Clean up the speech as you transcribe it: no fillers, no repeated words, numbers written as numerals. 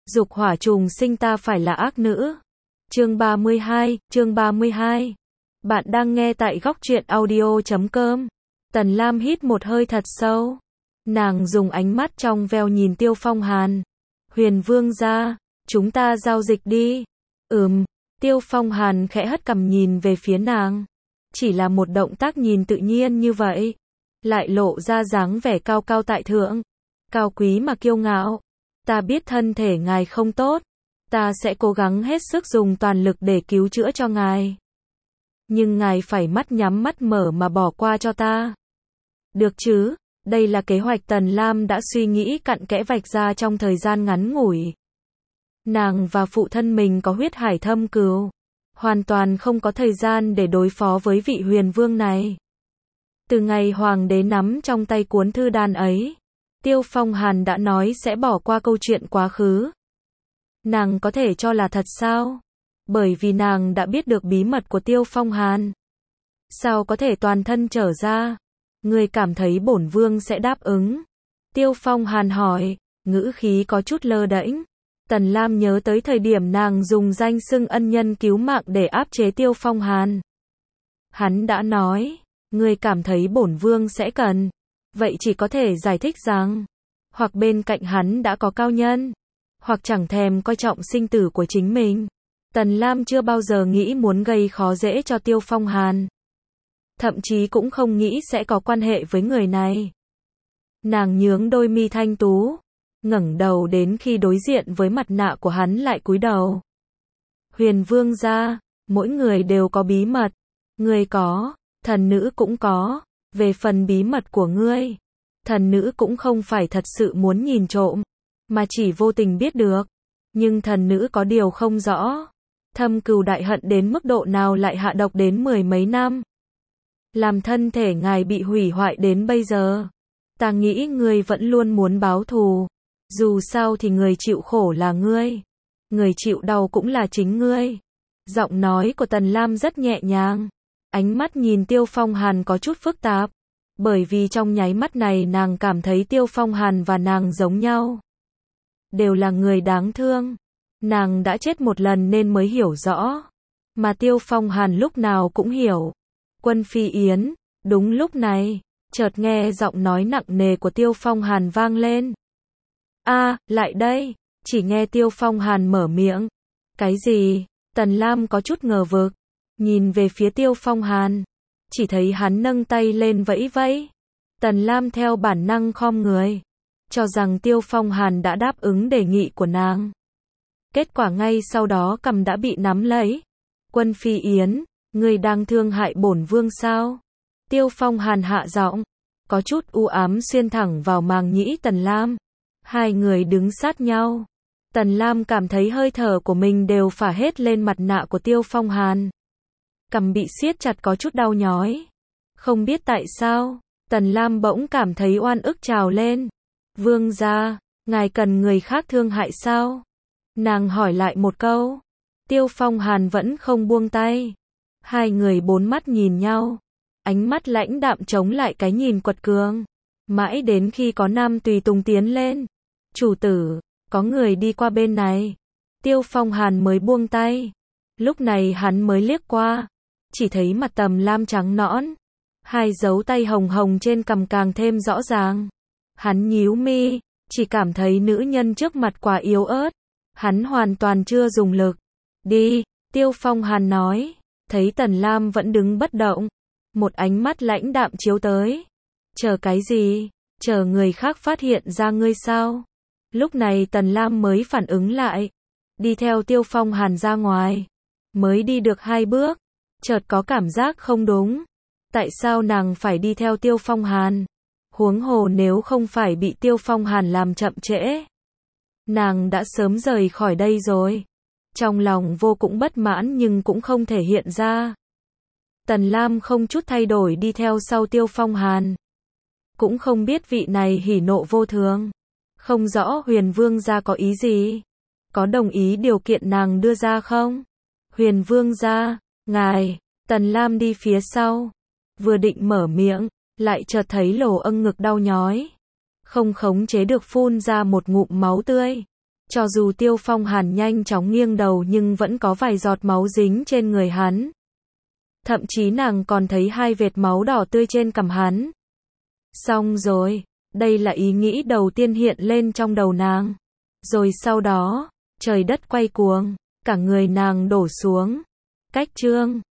Dục hỏa trùng sinh ta phải là ác nữ. Chương 32. Bạn đang nghe tại góc truyện audio.com. Tần Lam hít một hơi thật sâu. Nàng dùng ánh mắt trong veo nhìn Tiêu Phong Hàn. Huyền Vương gia, chúng ta giao dịch đi. Tiêu Phong Hàn khẽ hất cằm nhìn về phía nàng. Chỉ là một động tác nhìn tự nhiên như vậy, lại lộ ra dáng vẻ cao cao tại thượng, cao quý mà kiêu ngạo. Ta biết thân thể ngài không tốt, ta sẽ cố gắng hết sức dùng toàn lực để cứu chữa cho ngài. Nhưng ngài phải mắt nhắm mắt mở mà bỏ qua cho ta. Được chứ? Đây là kế hoạch Tần Lam đã suy nghĩ cặn kẽ vạch ra trong thời gian ngắn ngủi. Nàng và phụ thân mình có huyết hải thâm cừu, hoàn toàn không có thời gian để đối phó với vị huyền vương này. Từ ngày hoàng đế nắm trong tay cuốn thư đàn ấy, Tiêu Phong Hàn đã nói sẽ bỏ qua câu chuyện quá khứ. Nàng có thể cho là thật sao? Bởi vì nàng đã biết được bí mật của Tiêu Phong Hàn. Sao có thể toàn thân trở ra? Ngươi cảm thấy bổn vương sẽ đáp ứng? Tiêu Phong Hàn hỏi, ngữ khí có chút lơ đễnh. Tần Lam nhớ tới thời điểm nàng dùng danh xưng ân nhân cứu mạng để áp chế Tiêu Phong Hàn. Hắn đã nói, ngươi cảm thấy bổn vương sẽ cần. Vậy chỉ có thể giải thích rằng, hoặc bên cạnh hắn đã có cao nhân, hoặc chẳng thèm coi trọng sinh tử của chính mình. Tần Lam chưa bao giờ nghĩ muốn gây khó dễ cho Tiêu Phong Hàn. Thậm chí cũng không nghĩ sẽ có quan hệ với người này. Nàng nhướng đôi mi thanh tú, ngẩng đầu đến khi đối diện với mặt nạ của hắn lại cúi đầu. Huyền Vương gia, mỗi người đều có bí mật. Ngươi có, thần nữ cũng có. Về phần bí mật của ngươi, thần nữ cũng không phải thật sự muốn nhìn trộm, mà chỉ vô tình biết được. Nhưng thần nữ có điều không rõ, thâm cừu đại hận đến mức độ nào lại hạ độc đến mười mấy năm. Làm thân thể ngài bị hủy hoại đến bây giờ. Ta nghĩ ngươi vẫn luôn muốn báo thù. Dù sao thì người chịu khổ là ngươi. Người chịu đau cũng là chính ngươi. Giọng nói của Tần Lam rất nhẹ nhàng. Ánh mắt nhìn Tiêu Phong Hàn có chút phức tạp. Bởi vì trong nháy mắt này nàng cảm thấy Tiêu Phong Hàn và nàng giống nhau. Đều là người đáng thương. Nàng đã chết một lần nên mới hiểu rõ. Mà Tiêu Phong Hàn lúc nào cũng hiểu. Quân Phi Yến, đúng lúc này, chợt nghe giọng nói nặng nề của Tiêu Phong Hàn vang lên. Lại đây, chỉ nghe Tiêu Phong Hàn mở miệng. Cái gì? Tần Lam có chút ngờ vực, nhìn về phía Tiêu Phong Hàn, chỉ thấy hắn nâng tay lên vẫy vẫy. Tần Lam theo bản năng khom người, cho rằng Tiêu Phong Hàn đã đáp ứng đề nghị của nàng. Kết quả ngay sau đó cầm đã bị nắm lấy. Quân Phi Yến, ngươi đang thương hại bổn vương sao? Tiêu Phong Hàn hạ giọng, có chút u ám xuyên thẳng vào màng nhĩ Tần Lam. Hai người đứng sát nhau. Tần Lam cảm thấy hơi thở của mình đều phả hết lên mặt nạ của Tiêu Phong Hàn. Cằm bị siết chặt có chút đau nhói. Không biết tại sao, Tần Lam bỗng cảm thấy oan ức trào lên. Vương gia, ngài cần người khác thương hại sao? Nàng hỏi lại một câu. Tiêu Phong Hàn vẫn không buông tay. Hai người bốn mắt nhìn nhau. Ánh mắt lãnh đạm chống lại cái nhìn quật cường. Mãi đến khi có nam tùy tùng tiến lên. Chủ tử, có người đi qua bên này. Tiêu Phong Hàn mới buông tay. Lúc này hắn mới liếc qua. Chỉ thấy mặt Tần Lam trắng nõn. Hai dấu tay hồng hồng trên cằm càng thêm rõ ràng. Hắn nhíu mi, chỉ cảm thấy nữ nhân trước mặt quá yếu ớt. Hắn hoàn toàn chưa dùng lực. Đi, Tiêu Phong Hàn nói. Thấy Tần Lam vẫn đứng bất động. Một ánh mắt lãnh đạm chiếu tới. Chờ cái gì? Chờ người khác phát hiện ra ngươi sao? Lúc này Tần Lam mới phản ứng lại. Đi theo Tiêu Phong Hàn ra ngoài. Mới đi được 2 bước. Chợt có cảm giác không đúng. Tại sao nàng phải đi theo Tiêu Phong Hàn? Huống hồ nếu không phải bị Tiêu Phong Hàn làm chậm trễ, nàng đã sớm rời khỏi đây rồi. Trong lòng vô cùng bất mãn nhưng cũng không thể hiện ra. Tần Lam không chút thay đổi đi theo sau Tiêu Phong Hàn. Cũng không biết vị này hỉ nộ vô thường. Không rõ Huyền Vương gia có ý gì. Có đồng ý điều kiện nàng đưa ra không? Huyền Vương gia, ngài. Tần Lam đi phía sau. Vừa định mở miệng, lại chợt thấy lồ âng ngực đau nhói. Không khống chế được phun ra một ngụm máu tươi. Cho dù Tiêu Phong Hàn nhanh chóng nghiêng đầu nhưng vẫn có vài giọt máu dính trên người hắn. Thậm chí nàng còn thấy hai vệt máu đỏ tươi trên cằm hắn. Xong rồi, đây là ý nghĩ đầu tiên hiện lên trong đầu nàng. Rồi sau đó, trời đất quay cuồng, cả người nàng đổ xuống. Cách chương